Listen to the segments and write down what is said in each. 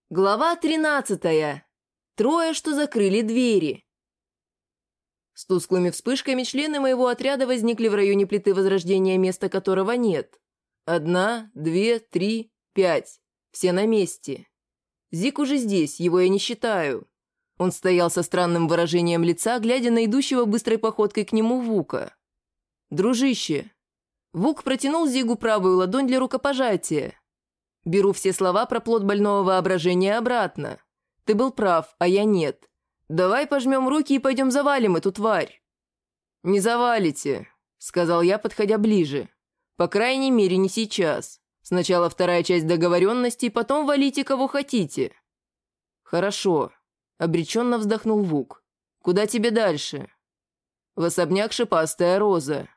Глава 13. Трое, что закрыли двери. С тусклыми вспышками члены моего отряда возникли в районе плиты Возрождения, места которого нет. 1, 2, 3, 5. Все на месте. Зик уже здесь, его я не считаю. Он стоял со странным выражением лица, глядя на идущего быстрой походкой к нему Вука. «Дружище!» Вук протянул Зигу правую ладонь для рукопожатия. Беру все слова про плод больного воображения обратно. Ты был прав, а я нет. Давай пожмем руки и пойдем завалим эту тварь. Не завалите, сказал я, подходя ближе. По крайней мере, не сейчас. Сначала вторая часть договоренности, потом валите кого хотите. Хорошо, обреченно вздохнул Вук. Куда тебе дальше? В особняк Шипастая Роза.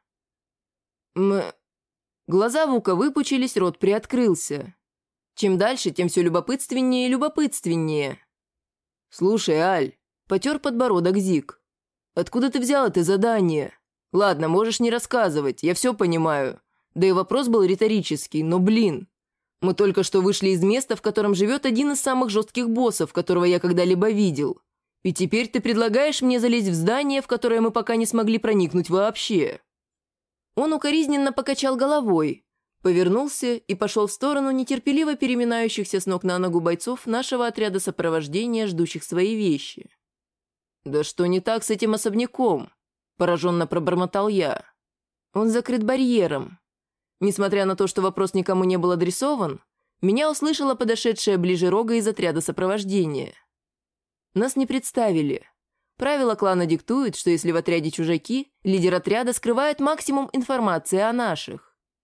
Глаза Вука выпучились, рот приоткрылся. Чем дальше, тем все любопытственнее и любопытственнее. «Слушай, Аль», — потер подбородок Зик, — «откуда ты взял это задание? Ладно, можешь не рассказывать, я все понимаю. Да и вопрос был риторический, но, блин. Мы только что вышли из места, в котором живет один из самых жестких боссов, которого я когда-либо видел. И теперь ты предлагаешь мне залезть в здание, в которое мы пока не смогли проникнуть вообще». Он укоризненно покачал головой, повернулся и пошел в сторону нетерпеливо переминающихся с ног на ногу бойцов нашего отряда сопровождения, ждущих свои вещи. «Да что не так с этим особняком?» – пораженно пробормотал я. «Он закрыт барьером». Несмотря на то, что вопрос никому не был адресован, меня услышала подошедшая ближе Рога из отряда сопровождения. Нас не представили. Правила клана диктуют, что если в отряде чужаки, лидер отряда скрывает максимум информации о наших.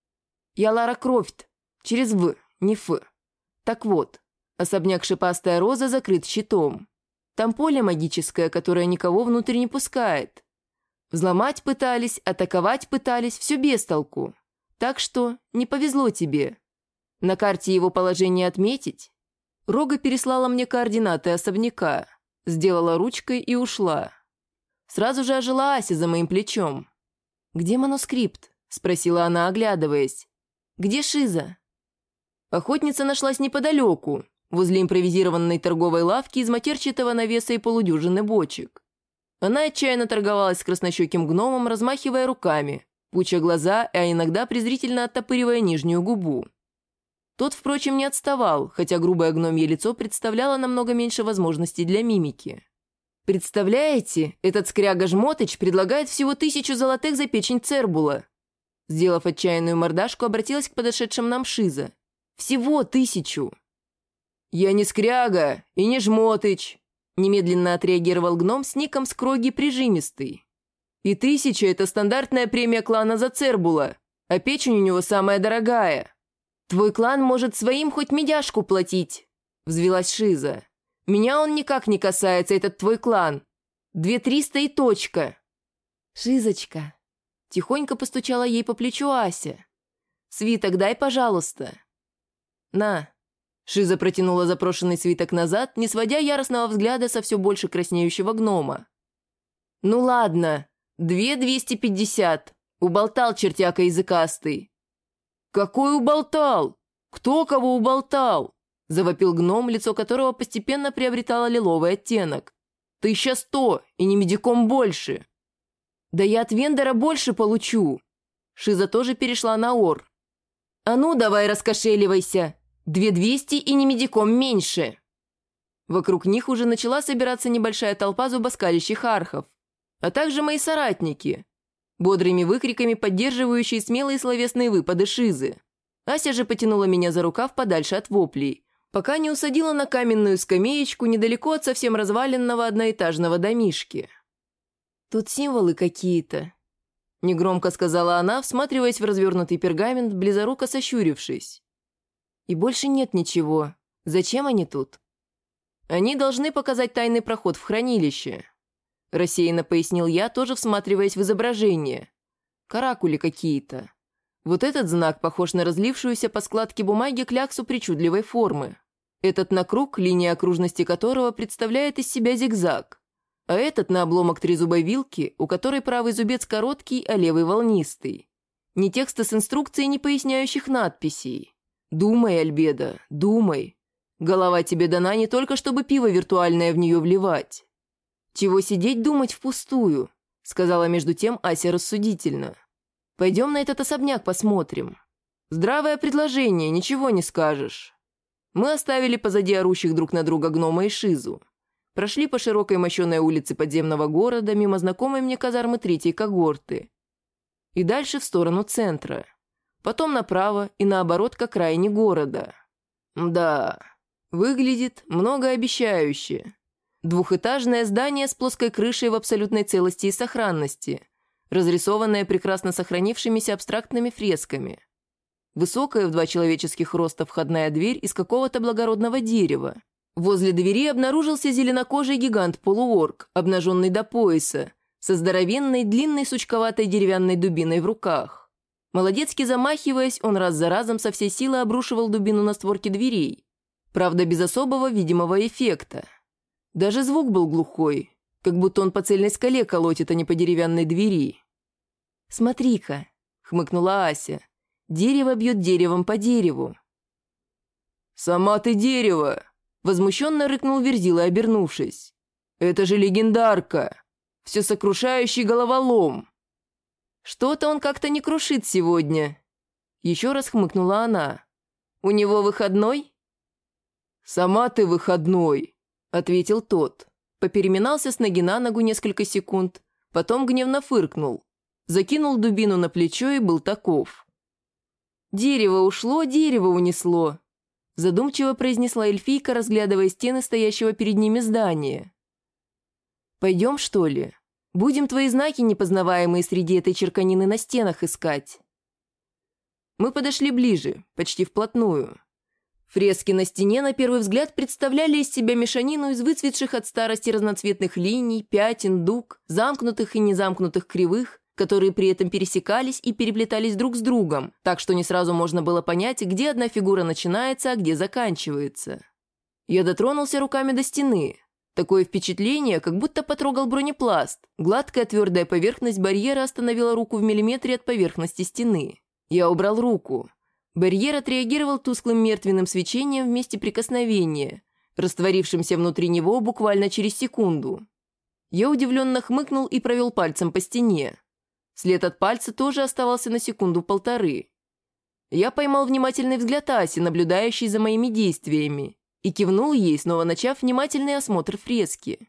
Я Лара Крофт, через «В», не «Ф». Так вот, особняк Шипастая Роза закрыт щитом. Там поле магическое, которое никого внутрь не пускает. Взломать пытались, атаковать пытались, все без толку. Так что не повезло тебе. На карте его положение отметить? Рога переслала мне координаты особняка, сделала ручкой и ушла. Сразу же ожила Ася за моим плечом. «Где манускрипт?» – спросила она, оглядываясь. «Где Шиза?» Охотница нашлась неподалеку, возле импровизированной торговой лавки из матерчатого навеса и полудюжины бочек. Она отчаянно торговалась с краснощеким гномом, размахивая руками, пуча глаза, а иногда презрительно оттопыривая нижнюю губу. Тот, впрочем, не отставал, хотя грубое гномье лицо представляло намного меньше возможностей для мимики. «Представляете, этот скряга-жмотыч предлагает всего 1000 золотых за печень Цербула». Сделав отчаянную мордашку, обратилась к подошедшим нам Шиза. «Всего 1000!» «Я не скряга и не жмотыч!» Немедленно отреагировал гном с ником Скроги Прижимистый. «И 1000 – это стандартная премия клана за Цербула, а печень у него самая дорогая». «Твой клан может своим хоть медяшку платить», – взвилась Шиза. «Меня он никак не касается, этот твой клан. 2300 и точка». «Шизочка», – тихонько постучала ей по плечу Ася. «Свиток дай, пожалуйста». «На». Шиза протянула запрошенный свиток назад, не сводя яростного взгляда со все больше краснеющего гнома. «Ну ладно, 2250. Уболтал чертяка языкастый». «Какой уболтал? Кто кого уболтал?» – завопил гном, лицо которого постепенно приобретало лиловый оттенок. 1100, и не медиком больше. «Да я от вендора больше получу». Шиза тоже перешла на ор. «А ну, давай раскошеливайся. 2200 и не медиком меньше». Вокруг них уже начала собираться небольшая толпа зубоскалящих архов, а также мои соратники, бодрыми выкриками поддерживающие смелые словесные выпады Шизы. Ася же потянула меня за рукав подальше от воплей, пока не усадила на каменную скамеечку недалеко от совсем разваленного одноэтажного домишки. «Тут символы какие-то», – негромко сказала она, всматриваясь в развернутый пергамент, близоруко сощурившись. «И больше нет ничего. Зачем они тут?» «Они должны показать тайный проход в хранилище», – рассеянно пояснил я, тоже всматриваясь в изображение. «Каракули какие-то. Вот этот знак похож на разлившуюся по складке бумаги кляксу причудливой формы. Этот на круг, линия окружности которого представляет из себя зигзаг. А этот на обломок трезубой вилки, у которой правый зубец короткий, а левый волнистый. Ни текста с инструкцией, ни поясняющих надписей. Думай, Альбедо, думай. Голова тебе дана не только, чтобы пиво виртуальное в нее вливать. Чего сидеть думать впустую, сказала между тем Ася рассудительно. Пойдем на этот особняк посмотрим. Здравое предложение, ничего не скажешь. Мы оставили позади орущих друг на друга гнома и шизу. Прошли по широкой мощеной улице подземного города мимо знакомой мне казармы третьей когорты. И дальше в сторону центра. Потом направо и наоборот к окраине города. Да, выглядит многообещающе. Двухэтажное здание с плоской крышей в абсолютной целости и сохранности, разрисованное прекрасно сохранившимися абстрактными фресками. Высокая в 2 человеческих роста входная дверь из какого-то благородного дерева. Возле двери обнаружился зеленокожий гигант-полуорк, обнаженный до пояса, со здоровенной, длинной сучковатой деревянной дубиной в руках. Молодецки замахиваясь, он раз за разом со всей силы обрушивал дубину на створки дверей. Правда, без особого видимого эффекта. Даже звук был глухой, как будто он по цельной скале колотит, а не по деревянной двери. «Смотри-ка», — хмыкнула Ася, — «дерево бьет деревом по дереву». «Сама ты дерево!» — возмущенно рыкнул Верзила, обернувшись. «Это же легендарка! Всесокрушающий головолом!» «Что-то он как-то не крушит сегодня», — еще раз хмыкнула она. «У него выходной?» «Сама ты выходной», — ответил тот. Попереминался с ноги на ногу несколько секунд, потом гневно фыркнул, закинул дубину на плечо и был таков. «Дерево ушло, дерево унесло», — задумчиво произнесла эльфийка, разглядывая стены стоящего перед ними здания. «Пойдем, что ли? Будем твои знаки, непознаваемые среди этой черканины, на стенах искать». Мы подошли ближе, почти вплотную. Фрески на стене, на первый взгляд, представляли из себя мешанину из выцветших от старости разноцветных линий, пятен, дуг, замкнутых и незамкнутых кривых, которые при этом пересекались и переплетались друг с другом, так что не сразу можно было понять, где одна фигура начинается, а где заканчивается. Я дотронулся руками до стены. Такое впечатление, как будто потрогал бронепласт. Гладкая твердая поверхность барьера остановила руку в миллиметре от поверхности стены. Я убрал руку. Барьер отреагировал тусклым мертвенным свечением в месте прикосновения, растворившимся внутри него буквально через секунду. Я удивленно хмыкнул и провел пальцем по стене. След от пальца тоже оставался на секунду-полторы. Я поймал внимательный взгляд Аси, наблюдающей за моими действиями, и кивнул ей, снова начав внимательный осмотр фрески.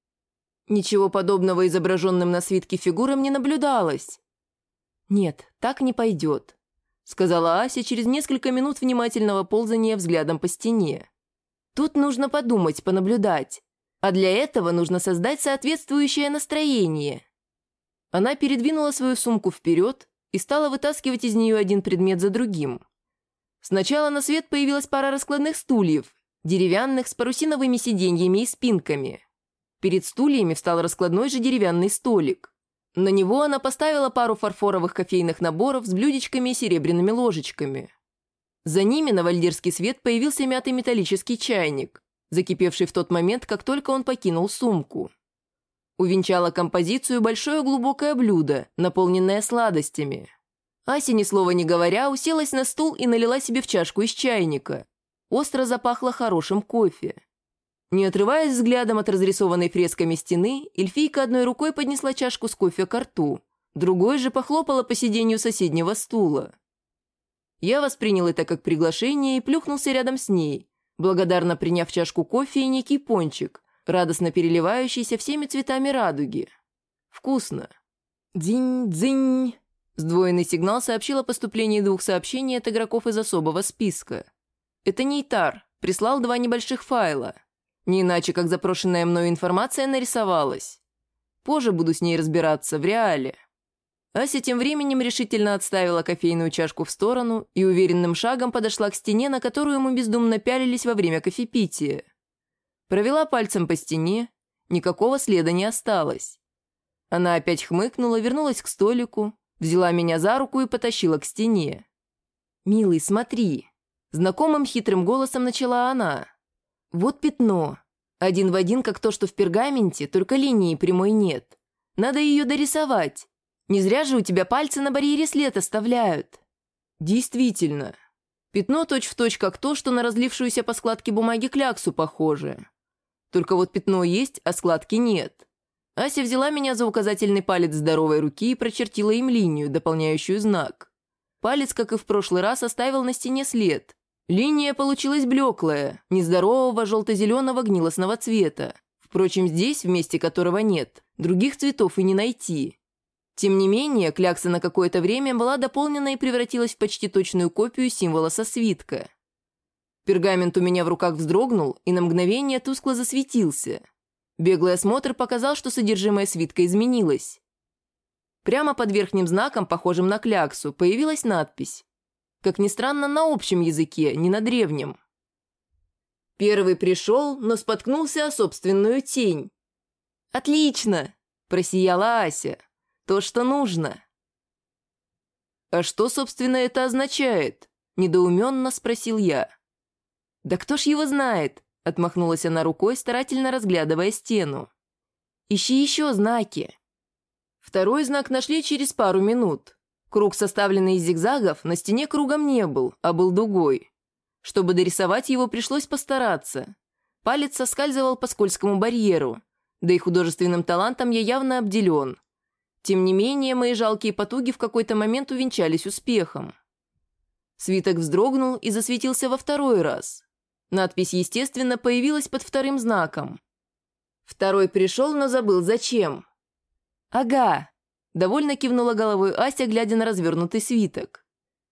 Ничего подобного изображенным на свитке фигурам не наблюдалось. «Нет, так не пойдет», — сказала Ася через несколько минут внимательного ползания взглядом по стене. «Тут нужно подумать, понаблюдать, а для этого нужно создать соответствующее настроение». Она передвинула свою сумку вперед и стала вытаскивать из нее один предмет за другим. Сначала на свет появилась пара раскладных стульев, деревянных, с парусиновыми сиденьями и спинками. Перед стульями встал раскладной же деревянный столик. На него она поставила пару фарфоровых кофейных наборов с блюдечками и серебряными ложечками. За ними на вальдирский свет появился мятый металлический чайник, закипевший в тот момент, как только он покинул сумку. Увенчало композицию большое глубокое блюдо, наполненное сладостями. Ася, ни слова не говоря, уселась на стул и налила себе в чашку из чайника. Остро запахло хорошим кофе. Не отрываясь взглядом от разрисованной фресками стены, эльфийка одной рукой поднесла чашку с кофе ко рту, другой же похлопала по сиденью соседнего стула. Я воспринял это как приглашение и плюхнулся рядом с ней, благодарно приняв чашку кофе и некий пончик, радостно переливающийся всеми цветами радуги. Вкусно. Дзинь-дзинь. Сдвоенный сигнал сообщил о поступлении 2 сообщений от игроков из особого списка. Это Нейтар прислал 2 небольших файла. Не иначе, как запрошенная мною информация нарисовалась. Позже буду с ней разбираться, в реале. Ася тем временем решительно отставила кофейную чашку в сторону и уверенным шагом подошла к стене, на которую мы бездумно пялились во время кофепития. Провела пальцем по стене, никакого следа не осталось. Она опять хмыкнула, вернулась к столику, взяла меня за руку и потащила к стене. «Милый, смотри», — знакомым хитрым голосом начала она. «Вот пятно. Один в один, как то, что в пергаменте, только линии прямой нет. Надо ее дорисовать. Не зря же у тебя пальцы на барьере след оставляют». «Действительно». Пятно точь-в-точь как то, что на разлившуюся по складке бумаги кляксу похоже. Только вот пятно есть, а складки нет. Ася взяла меня за указательный палец здоровой руки и прочертила им линию, дополняющую знак. Палец, как и в прошлый раз, оставил на стене след. Линия получилась блеклая, нездорового желто-зеленого гнилостного цвета. Впрочем, здесь, в месте которого нет, других цветов и не найти. Тем не менее, клякса на какое-то время была дополнена и превратилась в почти точную копию символа со свитка. Пергамент у меня в руках вздрогнул и на мгновение тускло засветился. Беглый осмотр показал, что содержимое свитка изменилось. Прямо под верхним знаком, похожим на кляксу, появилась надпись. Как ни странно, на общем языке, не на древнем. Первый пришел, но споткнулся о собственную тень. «Отлично!» – просияла Ася. «То, что нужно». «А что, собственно, это означает?» – недоуменно спросил я. «Да кто ж его знает?» – отмахнулась она рукой, старательно разглядывая стену. «Ищи еще знаки». Второй знак нашли через пару минут. Круг, составленный из зигзагов, на стене кругом не был, а был дугой. Чтобы дорисовать его, пришлось постараться. Палец соскальзывал по скользкому барьеру, да и художественным талантом я явно обделен. Тем не менее, мои жалкие потуги в какой-то момент увенчались успехом. Свиток вздрогнул и засветился во второй раз. Надпись, естественно, появилась под вторым знаком. Второй пришел, но забыл зачем. «Ага», — довольно кивнула головой Ася, глядя на развернутый свиток.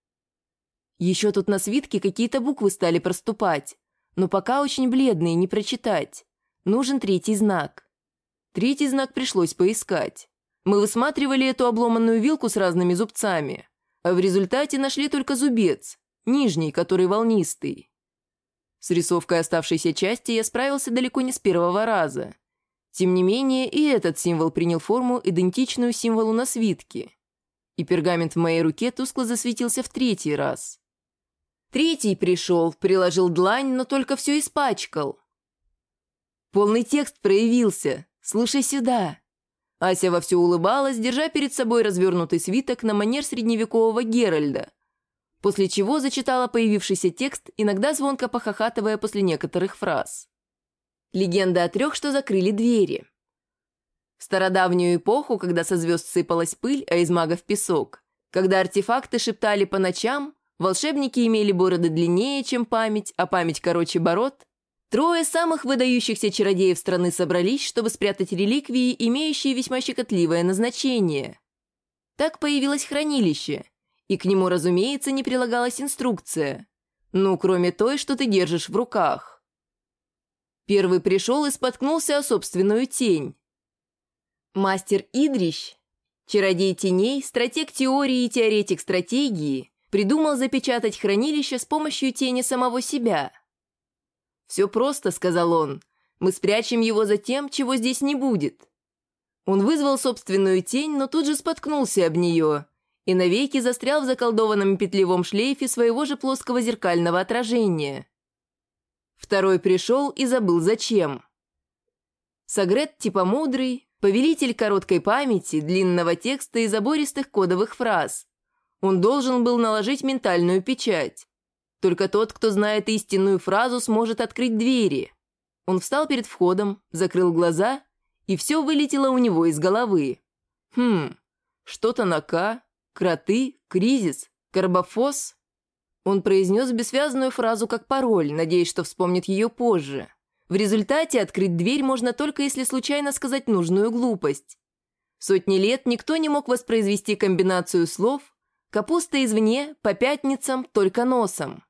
Еще тут на свитке какие-то буквы стали проступать, но пока очень бледные, не прочитать. Нужен третий знак. Третий знак пришлось поискать. Мы высматривали эту обломанную вилку с разными зубцами, а в результате нашли только зубец, нижний, который волнистый. С рисовкой оставшейся части я справился далеко не с первого раза. Тем не менее, и этот символ принял форму, идентичную символу на свитке. И пергамент в моей руке тускло засветился в третий раз. Третий пришел, приложил длань, но только все испачкал. «Полный текст проявился. Слушай сюда». Ася вовсю улыбалась, держа перед собой развернутый свиток на манер средневекового Геральда, после чего зачитала появившийся текст, иногда звонко похохатывая после некоторых фраз. Легенда о 3, что закрыли двери. В стародавнюю эпоху, когда со звезд сыпалась пыль, а из магов песок, когда артефакты шептали по ночам, волшебники имели бороды длиннее, чем память, а память короче бород, 3 самых выдающихся чародеев страны собрались, чтобы спрятать реликвии, имеющие весьма щекотливое назначение. Так появилось хранилище, и к нему, разумеется, не прилагалась инструкция. Ну, кроме той, что ты держишь в руках. Первый пришел и споткнулся о собственную тень. Мастер Идрищ, чародей теней, стратег теории и теоретик стратегии, придумал запечатать хранилище с помощью тени самого себя. «Все просто», — сказал он, — «мы спрячем его за тем, чего здесь не будет». Он вызвал собственную тень, но тут же споткнулся об нее и навеки застрял в заколдованном петлевом шлейфе своего же плоского зеркального отражения. Второй пришел и забыл зачем. Сагрет типа мудрый, повелитель короткой памяти, длинного текста и забористых кодовых фраз. Он должен был наложить ментальную печать. Только тот, кто знает истинную фразу, сможет открыть двери. Он встал перед входом, закрыл глаза, и все вылетело у него из головы. Что-то на «К», кроты, кризис, карбофос. Он произнес бессвязную фразу как пароль, надеясь, что вспомнит ее позже. В результате открыть дверь можно только если случайно сказать нужную глупость. Сотни лет никто не мог воспроизвести комбинацию слов «капуста извне, по пятницам, только носом».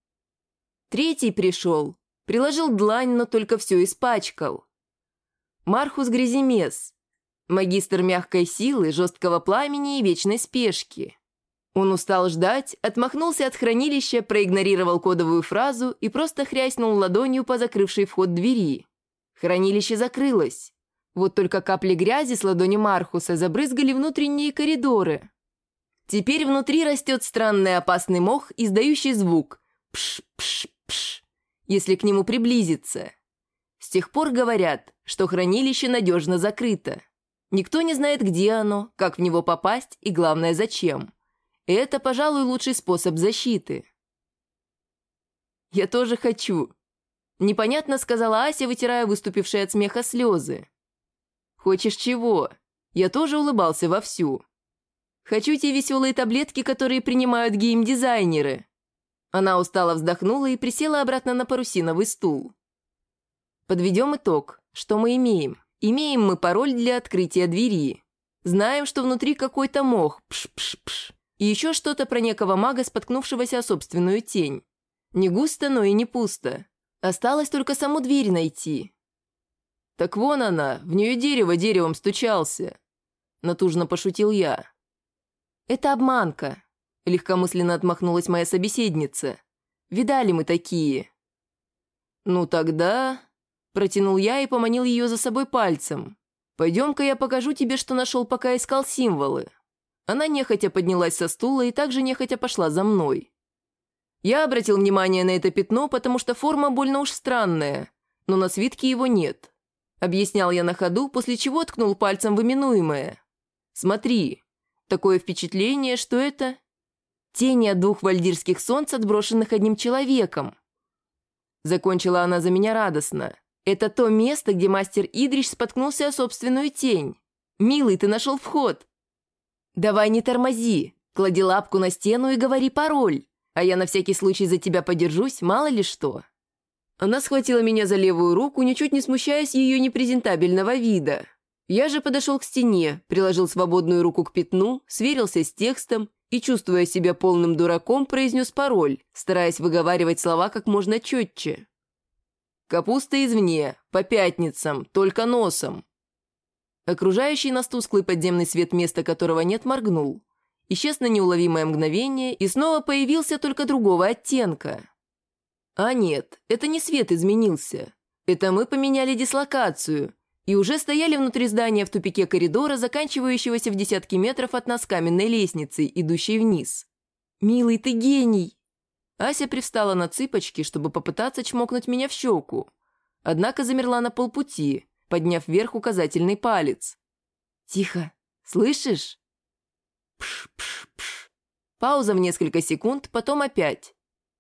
Третий пришел, приложил длань, но только все испачкал. Мархус Гряземес, магистр мягкой силы, жесткого пламени и вечной спешки. Он устал ждать, отмахнулся от хранилища, проигнорировал кодовую фразу и просто хряснул ладонью по закрывшей вход двери. Хранилище закрылось. Вот только капли грязи с ладони Мархуса забрызгали внутренние коридоры. Теперь внутри растет странный опасный мох, издающий звук «пш-пш-пш», если к нему приблизиться. С тех пор говорят, что хранилище надежно закрыто. Никто не знает, где оно, как в него попасть и, главное, зачем. Это, пожалуй, лучший способ защиты. Я тоже хочу. Непонятно сказала Ася, вытирая выступившие от смеха слезы. Хочешь чего? Я тоже улыбался вовсю. Хочу те веселые таблетки, которые принимают геймдизайнеры. Она устало вздохнула и присела обратно на парусиновый стул. Подведем итог. Что мы имеем? Имеем мы пароль для открытия двери. Знаем, что внутри какой-то мох. Пш-пш-пш. И еще что-то про некого мага, споткнувшегося о собственную тень. Не густо, но и не пусто. Осталось только саму дверь найти. Так вон она, в нее дерево деревом стучался. Натужно пошутил я. Это обманка. Легкомысленно отмахнулась моя собеседница. Видали мы такие. Ну тогда... Протянул я и поманил ее за собой пальцем. «Пойдем-ка я покажу тебе, что нашел, пока искал символы». Она нехотя поднялась со стула и также нехотя пошла за мной. Я обратил внимание на это пятно, потому что форма больно уж странная, но на свитке его нет. Объяснял я на ходу, после чего ткнул пальцем в именуемое. «Смотри, такое впечатление, что это...» Тени от 2 вальдирских солнц, отброшенных одним человеком. Закончила она за меня радостно. Это то место, где мастер Идриш споткнулся о собственную тень. Милый, ты нашел вход. Давай не тормози, клади лапку на стену и говори пароль, а я на всякий случай за тебя подержусь, мало ли что. Она схватила меня за левую руку, ничуть не смущаясь ее непрезентабельного вида. Я же подошел к стене, приложил свободную руку к пятну, сверился с текстом и, чувствуя себя полным дураком, произнес пароль, стараясь выговаривать слова как можно четче. «Капуста извне, по пятницам, только носом». Окружающий нас тусклый подземный свет, места которого нет, моргнул. Исчез на неуловимое мгновение и снова появился только другого оттенка. А нет, это не свет изменился. Это мы поменяли дислокацию и уже стояли внутри здания в тупике коридора, заканчивающегося в десятки метров от нас каменной лестницей, идущей вниз. «Милый, ты гений!» Ася привстала на цыпочки, чтобы попытаться чмокнуть меня в щеку. Однако замерла на полпути, подняв вверх указательный палец. «Тихо, слышишь?» Пш-пш-пш. Пауза в несколько секунд, потом опять.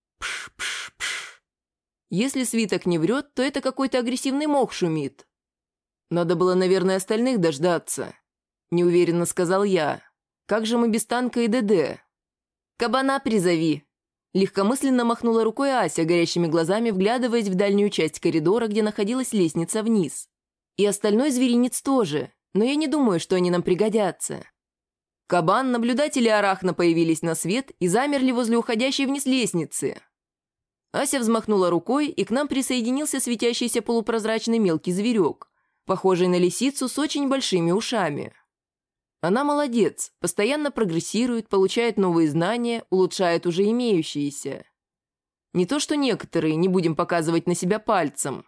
Пш-пш-пш. Если свиток не врет, то это какой-то агрессивный мох шумит. «Надо было, наверное, остальных дождаться», — неуверенно сказал я. «Как же мы без танка и ДД?» «Кабана призови», — легкомысленно махнула рукой Ася, горящими глазами вглядываясь в дальнюю часть коридора, где находилась лестница вниз. «И остальной зверинец тоже, но я не думаю, что они нам пригодятся». Кабан, наблюдатели Арахна появились на свет и замерли возле уходящей вниз лестницы. Ася взмахнула рукой, и к нам присоединился светящийся полупрозрачный мелкий зверек, похожий на лисицу с очень большими ушами. Она молодец, постоянно прогрессирует, получает новые знания, улучшает уже имеющиеся. Не то что некоторые, не будем показывать на себя пальцем.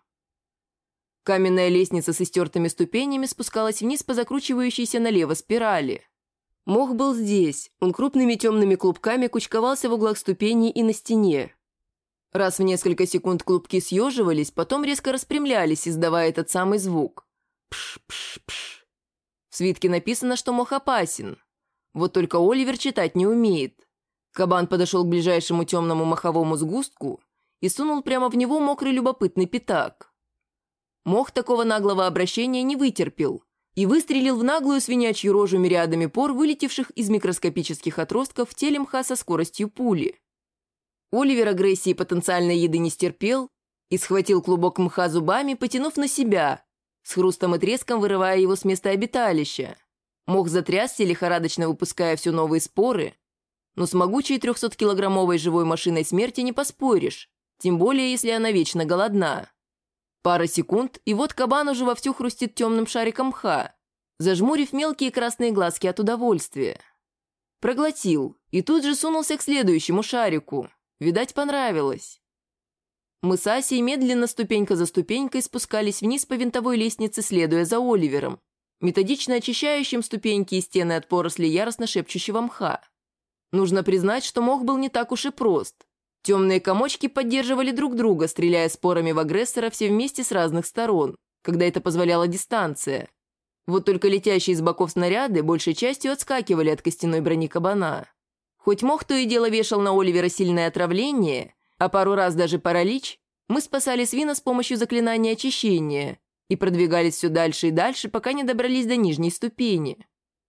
Каменная лестница с истертыми ступенями спускалась вниз по закручивающейся налево спирали. Мох был здесь, он крупными темными клубками кучковался в углах ступеней и на стене. Раз в несколько секунд клубки съеживались, потом резко распрямлялись, издавая этот самый звук. Пш-пш-пш. В свитке написано, что мох опасен. Вот только Оливер читать не умеет. Кабан подошел к ближайшему темному моховому сгустку и сунул прямо в него мокрый любопытный пятак. Мох такого наглого обращения не вытерпел и выстрелил в наглую свинячью рожу мириадами пор, вылетевших из микроскопических отростков в теле мха со скоростью пули. Оливер агрессии потенциальной еды не стерпел и схватил клубок мха зубами, потянув на себя, с хрустом и треском вырывая его с места обиталища. Мох затрясся, лихорадочно выпуская все новые споры, но с могучей 300-килограммовой живой машиной смерти не поспоришь, тем более, если она вечно голодна. Пара секунд, и вот кабан уже вовсю хрустит темным шариком мха, зажмурив мелкие красные глазки от удовольствия. Проглотил и тут же сунулся к следующему шарику. Видать, понравилось. Мы с Асей медленно, ступенька за ступенькой, спускались вниз по винтовой лестнице, следуя за Оливером, методично очищающим ступеньки и стены от поросли яростно шепчущего мха. Нужно признать, что мох был не так уж и прост. Темные комочки поддерживали друг друга, стреляя спорами в агрессора все вместе с разных сторон, когда это позволяла дистанция. Вот только летящие с боков снаряды большей частью отскакивали от костяной брони кабана. Хоть мох то и дело вешал на Оливера сильное отравление, а пару раз даже паралич, мы спасали свина с помощью заклинания очищения и продвигались все дальше и дальше, пока не добрались до нижней ступени.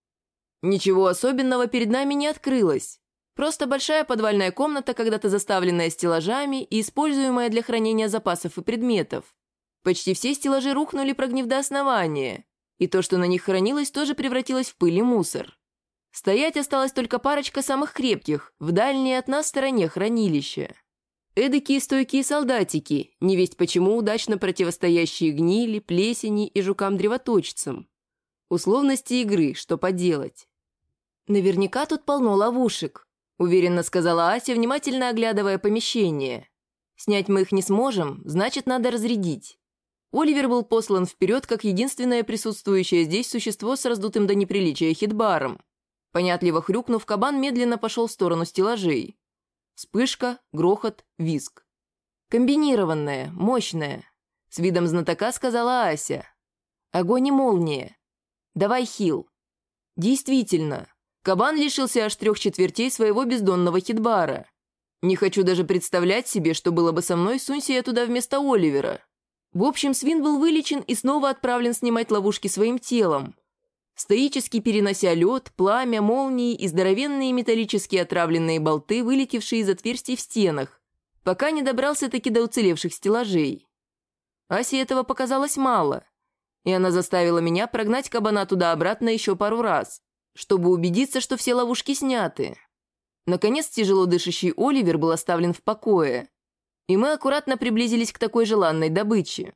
Ничего особенного перед нами не открылось. Просто большая подвальная комната, когда-то заставленная стеллажами и используемая для хранения запасов и предметов. Почти все стеллажи рухнули, прогнив до основания, и то, что на них хранилось, тоже превратилось в пыль и мусор. Стоять осталась только парочка самых крепких, в дальней от нас стороне хранилища. Эдакие стойкие солдатики, невесть почему удачно противостоящие гнили, плесени и жукам-древоточцам. Условности игры, что поделать. «Наверняка тут полно ловушек», — уверенно сказала Ася, внимательно оглядывая помещение. «Снять мы их не сможем, значит, надо разрядить». Оливер был послан вперед, как единственное присутствующее здесь существо с раздутым до неприличия хитбаром. Понятливо хрюкнув, кабан медленно пошел в сторону стеллажей. Вспышка, грохот, визг. «Комбинированная, мощная», — с видом знатока сказала Ася. «Огонь и молния. Давай хил». Действительно, кабан лишился аж 3/4 своего бездонного хитбара. Не хочу даже представлять себе, что было бы со мной, сунься я туда вместо Оливера. В общем, свин был вылечен и снова отправлен снимать ловушки своим телом, стоически перенося лед, пламя, молнии и здоровенные металлические отравленные болты, вылетевшие из отверстий в стенах, пока не добрался-таки до уцелевших стеллажей. Асе этого показалось мало, и она заставила меня прогнать кабана туда-обратно еще пару раз, чтобы убедиться, что все ловушки сняты. Наконец, тяжело дышащий Оливер был оставлен в покое, и мы аккуратно приблизились к такой желанной добыче.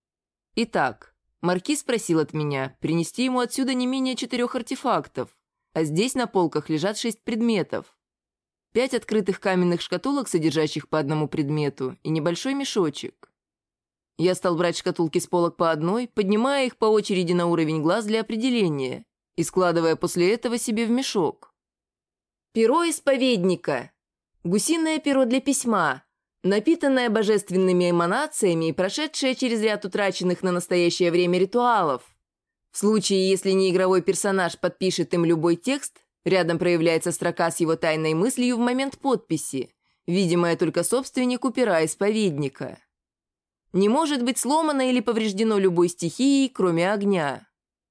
Итак, Маркиз просил от меня принести ему отсюда не менее 4 артефактов, а здесь на полках лежат 6 предметов. 5 открытых каменных шкатулок, содержащих по одному предмету, и небольшой мешочек. Я стал брать шкатулки с полок по одной, поднимая их по очереди на уровень глаз для определения и складывая после этого себе в мешок. Перо исповедника. Гусиное перо для письма, напитанное божественными эманациями и прошедшее через ряд утраченных на настоящее время ритуалов. В случае, если неигровой персонаж подпишет им любой текст, рядом проявляется строка с его тайной мыслью в момент подписи, видимая только собственнику пера исповедника. Не может быть сломано или повреждено любой стихией, кроме огня.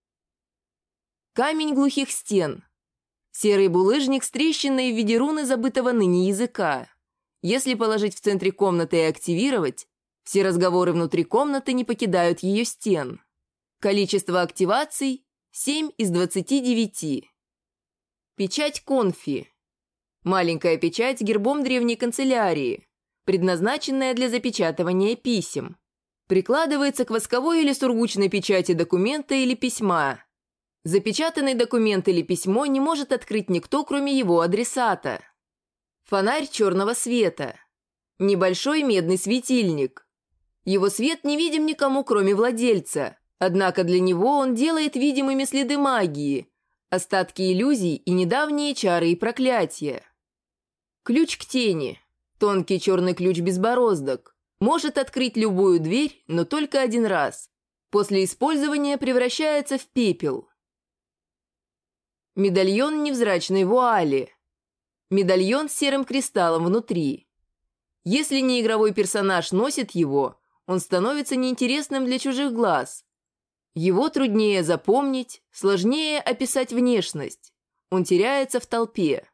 Камень глухих стен. Серый булыжник с трещиной в виде руны забытого ныне языка. Если положить в центре комнаты и активировать, все разговоры внутри комнаты не покидают ее стен. Количество активаций – 7 из 29. Печать конфи. Маленькая печать с гербом древней канцелярии, предназначенная для запечатывания писем. Прикладывается к восковой или сургучной печати документа или письма. Запечатанный документ или письмо не может открыть никто, кроме его адресата. Фонарь черного света. Небольшой медный светильник. Его свет не видим никому, кроме владельца, однако для него он делает видимыми следы магии, остатки иллюзий и недавние чары и проклятия. Ключ к тени. Тонкий черный ключ без бороздок. Может открыть любую дверь, но только один раз. После использования превращается в пепел. Медальон невзрачной вуали. Медальон с серым кристаллом внутри. Если неигровой персонаж носит его, он становится неинтересным для чужих глаз. Его труднее запомнить, сложнее описать внешность. Он теряется в толпе.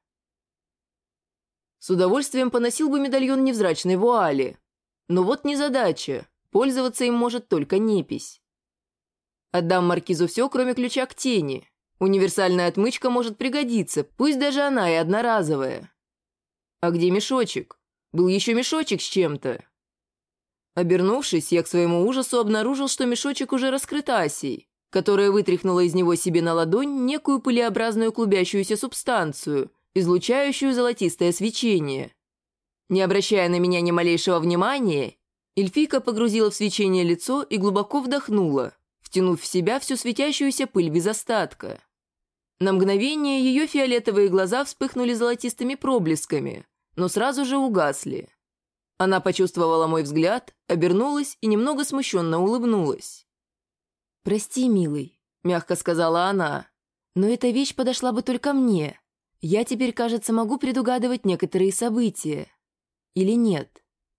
С удовольствием поносил бы медальон невзрачной вуали. Но вот незадача, пользоваться им может только непись. Отдам маркизу все, кроме ключа к тени. Универсальная отмычка может пригодиться, пусть даже она и одноразовая. А где мешочек? Был еще мешочек с чем-то. Обернувшись, я к своему ужасу обнаружил, что мешочек уже раскрыт Асей, которая вытряхнула из него себе на ладонь некую пылеобразную клубящуюся субстанцию, излучающую золотистое свечение. Не обращая на меня ни малейшего внимания, эльфийка погрузила в свечение лицо и глубоко вдохнула, втянув в себя всю светящуюся пыль без остатка. На мгновение ее фиолетовые глаза вспыхнули золотистыми проблесками, но сразу же угасли. Она почувствовала мой взгляд, обернулась и немного смущенно улыбнулась. «Прости, милый», — мягко сказала она, — «но эта вещь подошла бы только мне. Я теперь, кажется, могу предугадывать некоторые события. Или нет?»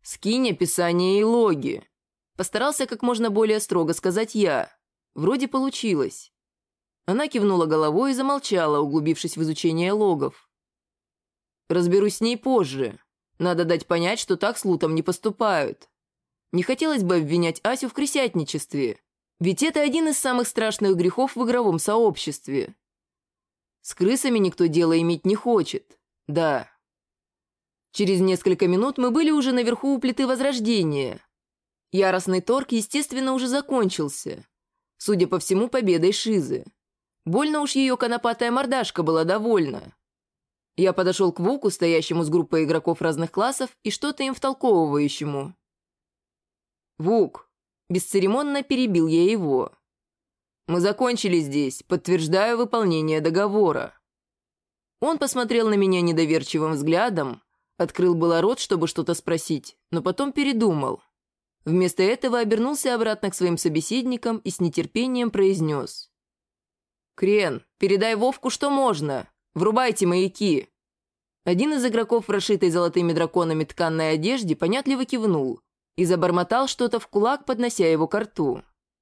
«Скинь описание и логи». Постарался как можно более строго сказать я. Вроде получилось. Она кивнула головой и замолчала, углубившись в изучение логов. «Разберусь с ней позже. Надо дать понять, что так с лутом не поступают. Не хотелось бы обвинять Асю в крысятничестве, ведь это один из самых страшных грехов в игровом сообществе. С крысами никто дело иметь не хочет. Да». Через несколько минут мы были уже наверху у плиты Возрождения. Яростный торг, естественно, уже закончился. Судя по всему, победой Шизы. Больно уж ее конопатая мордашка была довольна. Я подошел к Вуку, стоящему с группой игроков разных классов, и что-то им втолковывающему. «Вук», бесцеремонно перебил я его. «Мы закончили здесь, подтверждаю выполнение договора». Он посмотрел на меня недоверчивым взглядом, открыл было рот, чтобы что-то спросить, но потом передумал. Вместо этого обернулся обратно к своим собеседникам и с нетерпением произнес: «Крен, передай Вовку, что можно. Врубайте маяки». Один из игроков в расшитой золотыми драконами тканной одежде понятливо кивнул и забормотал что-то в кулак, поднося его ко рту.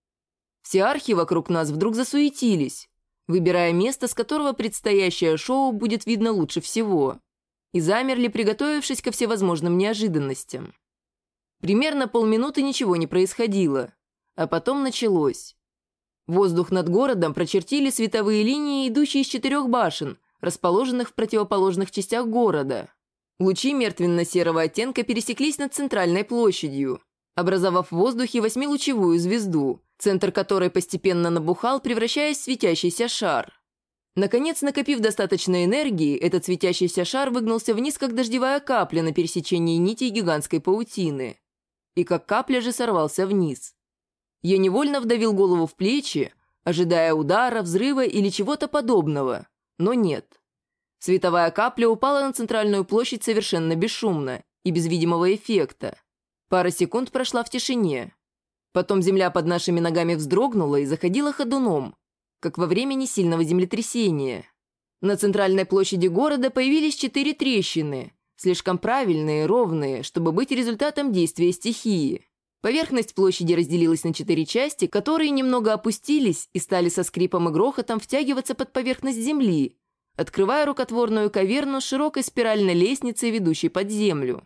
Все архи вокруг нас вдруг засуетились, выбирая место, с которого предстоящее шоу будет видно лучше всего, и замерли, приготовившись ко всевозможным неожиданностям. Примерно полминуты ничего не происходило, а потом началось. Воздух над городом прочертили световые линии, идущие из 4 башен, расположенных в противоположных частях города. Лучи мертвенно-серого оттенка пересеклись над центральной площадью, образовав в воздухе 8-лучевую звезду, центр которой постепенно набухал, превращаясь в светящийся шар. Наконец, накопив достаточно энергии, этот светящийся шар выгнулся вниз, как дождевая капля на пересечении нитей гигантской паутины. И как капля же сорвался вниз. Я невольно вдавил голову в плечи, ожидая удара, взрыва или чего-то подобного, но нет. Световая капля упала на центральную площадь совершенно бесшумно и без видимого эффекта. Пара секунд прошла в тишине. Потом земля под нашими ногами вздрогнула и заходила ходуном, как во время несильного землетрясения. На центральной площади города появились 4 трещины, слишком правильные, ровные, чтобы быть результатом действия стихии. Поверхность площади разделилась на 4 части, которые немного опустились и стали со скрипом и грохотом втягиваться под поверхность земли, открывая рукотворную каверну с широкой спиральной лестницей, ведущей под землю.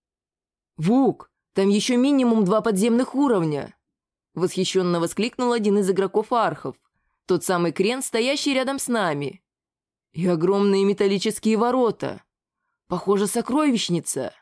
«Вук, там еще минимум 2 подземных уровня!» Восхищенно воскликнул один из игроков архов, тот самый Крен, стоящий рядом с нами. «И огромные металлические ворота! Похоже, сокровищница!»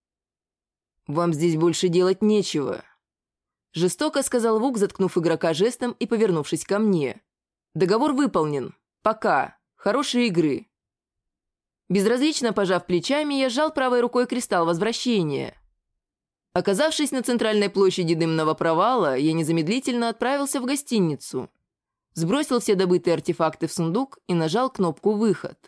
«Вам здесь больше делать нечего», — жестоко сказал Вук, заткнув игрока жестом и повернувшись ко мне. «Договор выполнен. Пока. Хорошей игры». Безразлично пожав плечами, я сжал правой рукой кристалл возвращения. Оказавшись на центральной площади дымного провала, я незамедлительно отправился в гостиницу, сбросил все добытые артефакты в сундук и нажал кнопку «Выход».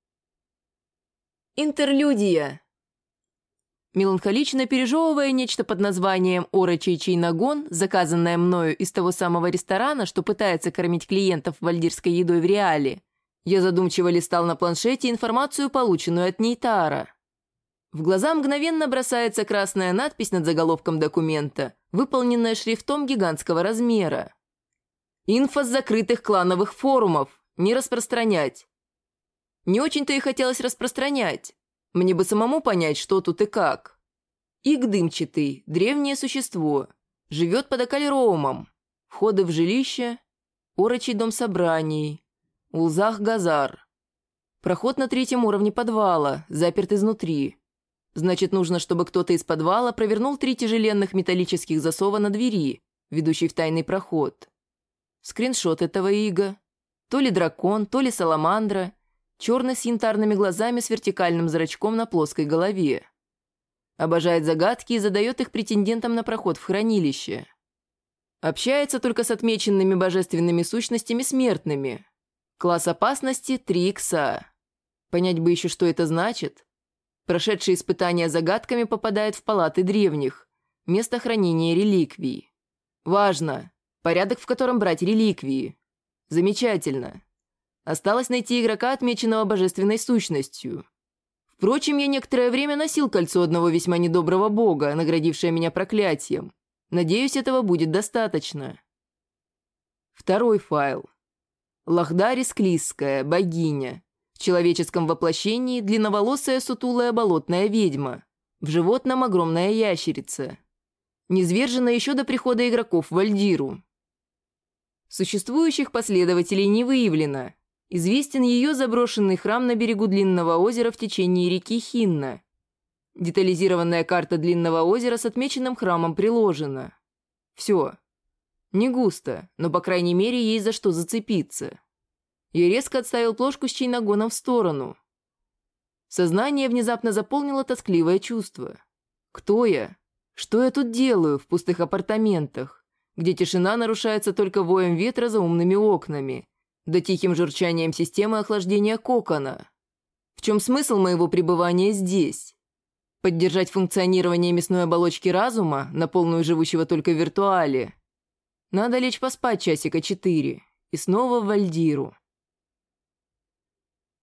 Интерлюдия. Меланхолично пережевывая нечто под названием «Орочий нагон», заказанное мною из того самого ресторана, что пытается кормить клиентов вальдирской едой в реале, я задумчиво листал на планшете информацию, полученную от Нейтара. В глаза мгновенно бросается красная надпись над заголовком документа, выполненная шрифтом гигантского размера. «Инфо с закрытых клановых форумов. Не распространять». Не очень-то и хотелось распространять. Мне бы самому понять, что тут и как. Иг дымчатый, древнее существо. Живет под Акальроумом. Входы в жилище. Орочий дом собраний. Улзах-Газар. Проход на 3-м уровне подвала, заперт изнутри. Значит, нужно, чтобы кто-то из подвала провернул 3 тяжеленных металлических засова на двери, ведущей в тайный проход. Скриншот этого ига. То ли дракон, то ли саламандра. Черный с янтарными глазами с вертикальным зрачком на плоской голове. Обожает загадки и задает их претендентам на проход в хранилище. Общается только с отмеченными божественными сущностями смертными. Класс опасности 3 икса. Понять бы еще, что это значит. Прошедшие испытания загадками попадают в палаты древних, место хранения реликвий. Важно! Порядок, в котором брать реликвии. Замечательно. Осталось найти игрока, отмеченного божественной сущностью. В Впрочем, я некоторое время носил кольцо одного весьма недоброго бога, наградившее меня проклятием. Надеюсь, этого будет достаточно. Второй файл. Лахдарис Клисская, богиня. В человеческом воплощении длинноволосая сутулая болотная ведьма. В животном огромная ящерица. Низвержена еще до прихода игроков в Альдиру. Существующих последователей не выявлено. Известен ее заброшенный храм на берегу Длинного озера в течении реки Хинна. Детализированная карта Длинного озера с отмеченным храмом приложена. Все. Не густо, но, по крайней мере, есть за что зацепиться. Я резко отставил плошку с чайнагоном в сторону. Сознание внезапно заполнило тоскливое чувство. Кто я? Что я тут делаю в пустых апартаментах, где тишина нарушается только воем ветра за умными окнами, да тихим журчанием системы охлаждения кокона? В чем смысл моего пребывания здесь? Поддержать функционирование мясной оболочки разума, на полную живущего только в виртуале? Надо лечь поспать часика 4 и снова в Альдиру.